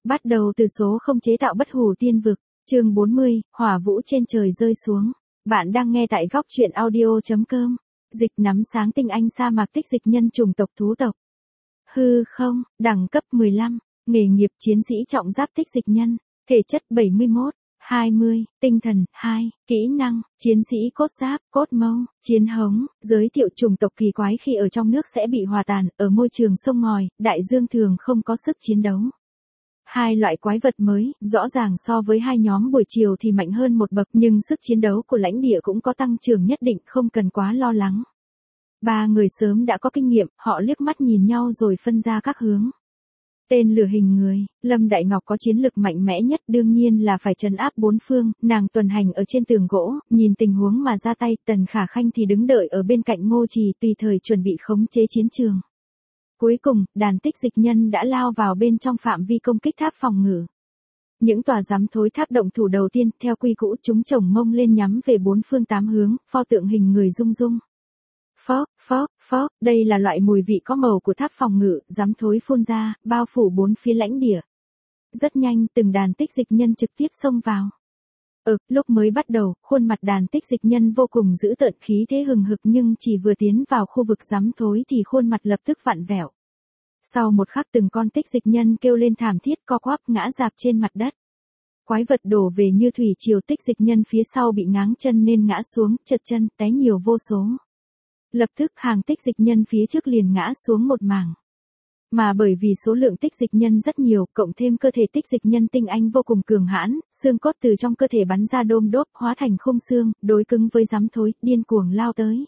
Bắt đầu từ số không chế tạo bất hủ tiên vực, chương 40, hỏa vũ trên trời rơi xuống. Bạn đang nghe tại góc truyện audio.com. Dịch nắm sáng tinh anh sa mạc tích dịch nhân chủng tộc thú tộc. Hư không, đẳng cấp 15, nghề nghiệp chiến sĩ trọng giáp tích dịch nhân, thể chất 71, 20, tinh thần 2, kỹ năng, chiến sĩ cốt giáp, cốt mâu, chiến hống, giới thiệu chủng tộc kỳ quái khi ở trong nước sẽ bị hòa tan, ở môi trường sông ngòi, đại dương thường không có sức chiến đấu. Hai loại quái vật mới, rõ ràng so với hai nhóm buổi chiều thì mạnh hơn một bậc nhưng sức chiến đấu của lãnh địa cũng có tăng trưởng nhất định, không cần quá lo lắng. Ba người sớm đã có kinh nghiệm, họ liếc mắt nhìn nhau rồi phân ra các hướng. Tên lửa hình người, Lâm Đại Ngọc có chiến lực mạnh mẽ nhất, đương nhiên là phải trấn áp bốn phương, nàng tuần hành ở trên tường gỗ, nhìn tình huống mà ra tay, Tần Khả Khanh thì đứng đợi ở bên cạnh Ngô Trì tùy thời chuẩn bị khống chế chiến trường. Cuối cùng, đàn tích dịch nhân đã lao vào bên trong phạm vi công kích tháp phòng ngự. Những tòa giám thối tháp động thủ đầu tiên, theo quy cũ, chúng chồng mông lên nhắm về bốn phương tám hướng, pho tượng hình người rung rung. Phó, đây là loại mùi vị có màu của tháp phòng ngự, giám thối phun ra, bao phủ bốn phía lãnh địa. Rất nhanh, từng đàn tích dịch nhân trực tiếp xông vào. Lúc mới bắt đầu, khuôn mặt đàn tích dịch nhân vô cùng dữ tợn, khí thế hừng hực, nhưng chỉ vừa tiến vào khu vực giám thối thì khuôn mặt lập tức vặn vẹo. Sau một khắc, từng con tích dịch nhân kêu lên thảm thiết, co quắp ngã rạp trên mặt đất. Quái vật đổ về như thủy triều, tích dịch nhân phía sau bị ngáng chân nên ngã xuống, trật chân, té nhiều vô số. Lập tức hàng tích dịch nhân phía trước liền ngã xuống một mảng. Mà bởi vì số lượng tích dịch nhân rất nhiều, cộng thêm cơ thể tích dịch nhân tinh anh vô cùng cường hãn, xương cốt từ trong cơ thể bắn ra đôm đốp, hóa thành khung xương, đối cứng với giám thối, điên cuồng lao tới.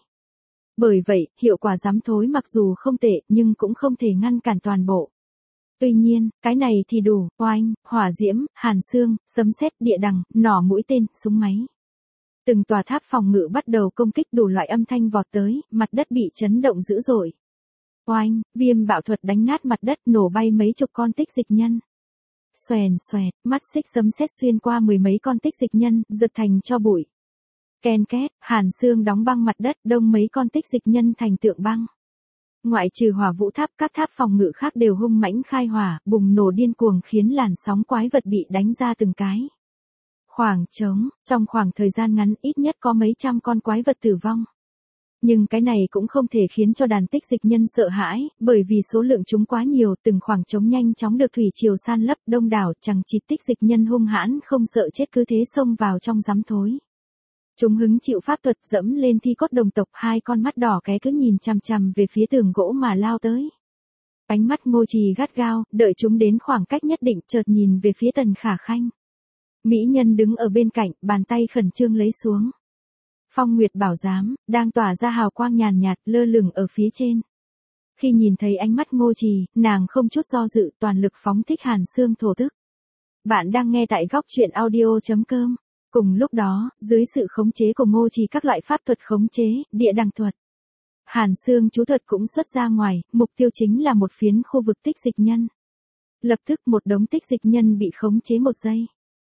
Bởi vậy, hiệu quả giám thối mặc dù không tệ, nhưng cũng không thể ngăn cản toàn bộ. Tuy nhiên, cái này thì đủ, oanh, hỏa diễm, hàn xương, sấm sét, địa đằng, nỏ mũi tên, súng máy. Từng tòa tháp phòng ngự bắt đầu công kích, đủ loại âm thanh vọt tới, mặt đất bị chấn động dữ dội. Oanh, viêm bạo thuật đánh nát mặt đất, nổ bay mấy chục con tích dịch nhân. Xoèn xoẹt, mắt xích sấm sét xuyên qua mười mấy con tích dịch nhân, giật thành tro bụi. Ken két, hàn xương đóng băng mặt đất, đông mấy con tích dịch nhân thành tượng băng. Ngoại trừ hỏa vũ tháp, các tháp phòng ngự khác đều hung mãnh khai hỏa, bùng nổ điên cuồng khiến làn sóng quái vật bị đánh ra từng cái. Khoảng trống, trong khoảng thời gian ngắn ít nhất có mấy trăm con quái vật tử vong. Nhưng cái này cũng không thể khiến cho đàn tích dịch nhân sợ hãi, bởi vì số lượng chúng quá nhiều, từng khoảng trống nhanh chóng được thủy triều san lấp, đông đảo, chẳng chịt tích dịch nhân hung hãn không sợ chết cứ thế xông vào trong giám thối. Chúng hứng chịu pháp thuật dẫm lên thi cốt đồng tộc, hai con mắt đỏ ké cứ nhìn chằm chằm về phía tường gỗ mà lao tới. Ánh mắt Ngô Trì gắt gao, đợi chúng đến khoảng cách nhất định, chợt nhìn về phía Tần Khả Khanh. Mỹ nhân đứng ở bên cạnh, bàn tay khẩn trương lấy xuống. Phong Nguyệt Bảo Giám, đang tỏa ra hào quang nhàn nhạt, lơ lửng ở phía trên. Khi nhìn thấy ánh mắt Ngô Trì, nàng không chút do dự, toàn lực phóng thích hàn xương thổ tức. Bạn đang nghe tại góc truyện audio.com. Cùng lúc đó, dưới sự khống chế của Ngô Trì, các loại pháp thuật khống chế, địa đằng thuật, hàn xương chú thuật cũng xuất ra ngoài, mục tiêu chính là một phiến khu vực tích dịch nhân. Lập tức một đống tích dịch nhân bị khống chế một giây.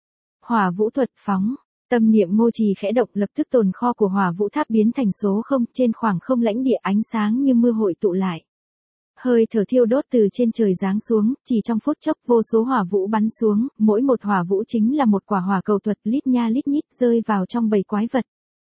Hỏa vũ thuật phóng, tâm niệm Ngô Trì khẽ động, lập tức tồn kho của hỏa vũ tháp biến thành số 0, trên khoảng không lãnh địa ánh sáng như mưa hội tụ lại. Hơi thở thiêu đốt từ trên trời giáng xuống, chỉ trong phút chốc vô số hỏa vũ bắn xuống, mỗi một hỏa vũ chính là một quả hỏa cầu thuật lít nha lít nhít rơi vào trong bầy quái vật.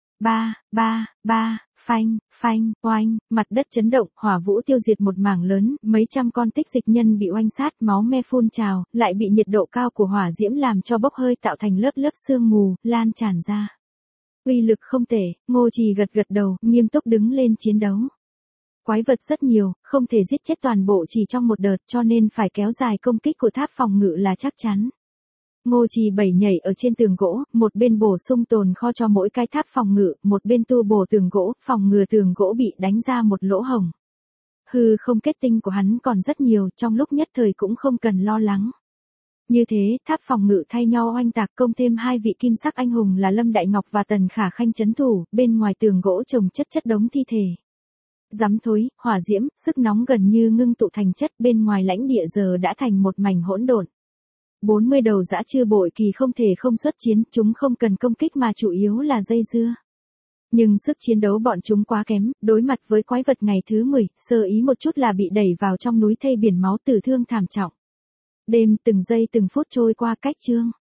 Phanh, oanh, mặt đất chấn động, hỏa vũ tiêu diệt một mảng lớn, mấy trăm con tích dịch nhân bị oanh sát, máu me phun trào, lại bị nhiệt độ cao của hỏa diễm làm cho bốc hơi tạo thành lớp lớp sương mù, lan tràn ra. Uy lực không tệ, Ngô Trì gật đầu, nghiêm túc đứng lên chiến đấu. Quái vật rất nhiều, không thể giết chết toàn bộ chỉ trong một đợt, cho nên phải kéo dài công kích của tháp phòng ngự là chắc chắn. Ngô Trì bảy nhảy ở trên tường gỗ, một bên bổ sung tồn kho cho mỗi cái tháp phòng ngự, một bên tu bổ tường gỗ, phòng ngừa tường gỗ bị đánh ra một lỗ hổng. Hư không kết tinh của hắn còn rất nhiều, trong lúc nhất thời cũng không cần lo lắng. Như thế, tháp phòng ngự thay nhau oanh tạc, công thêm hai vị kim sắc anh hùng là Lâm Đại Ngọc và Tần Khả Khanh trấn thủ, bên ngoài tường gỗ chồng chất đống thi thể. Giám thối, hỏa diễm, sức nóng gần như ngưng tụ thành chất, bên ngoài lãnh địa giờ đã thành một mảnh hỗn độn. 40 đầu dã trư bội kỳ không thể không xuất chiến, chúng không cần công kích mà chủ yếu là dây dưa. Nhưng sức chiến đấu bọn chúng quá kém, đối mặt với quái vật ngày thứ 10, sơ ý một chút là bị đẩy vào trong núi thây biển máu, tử thương thảm trọng. Đêm từng giây từng phút trôi qua cách chương.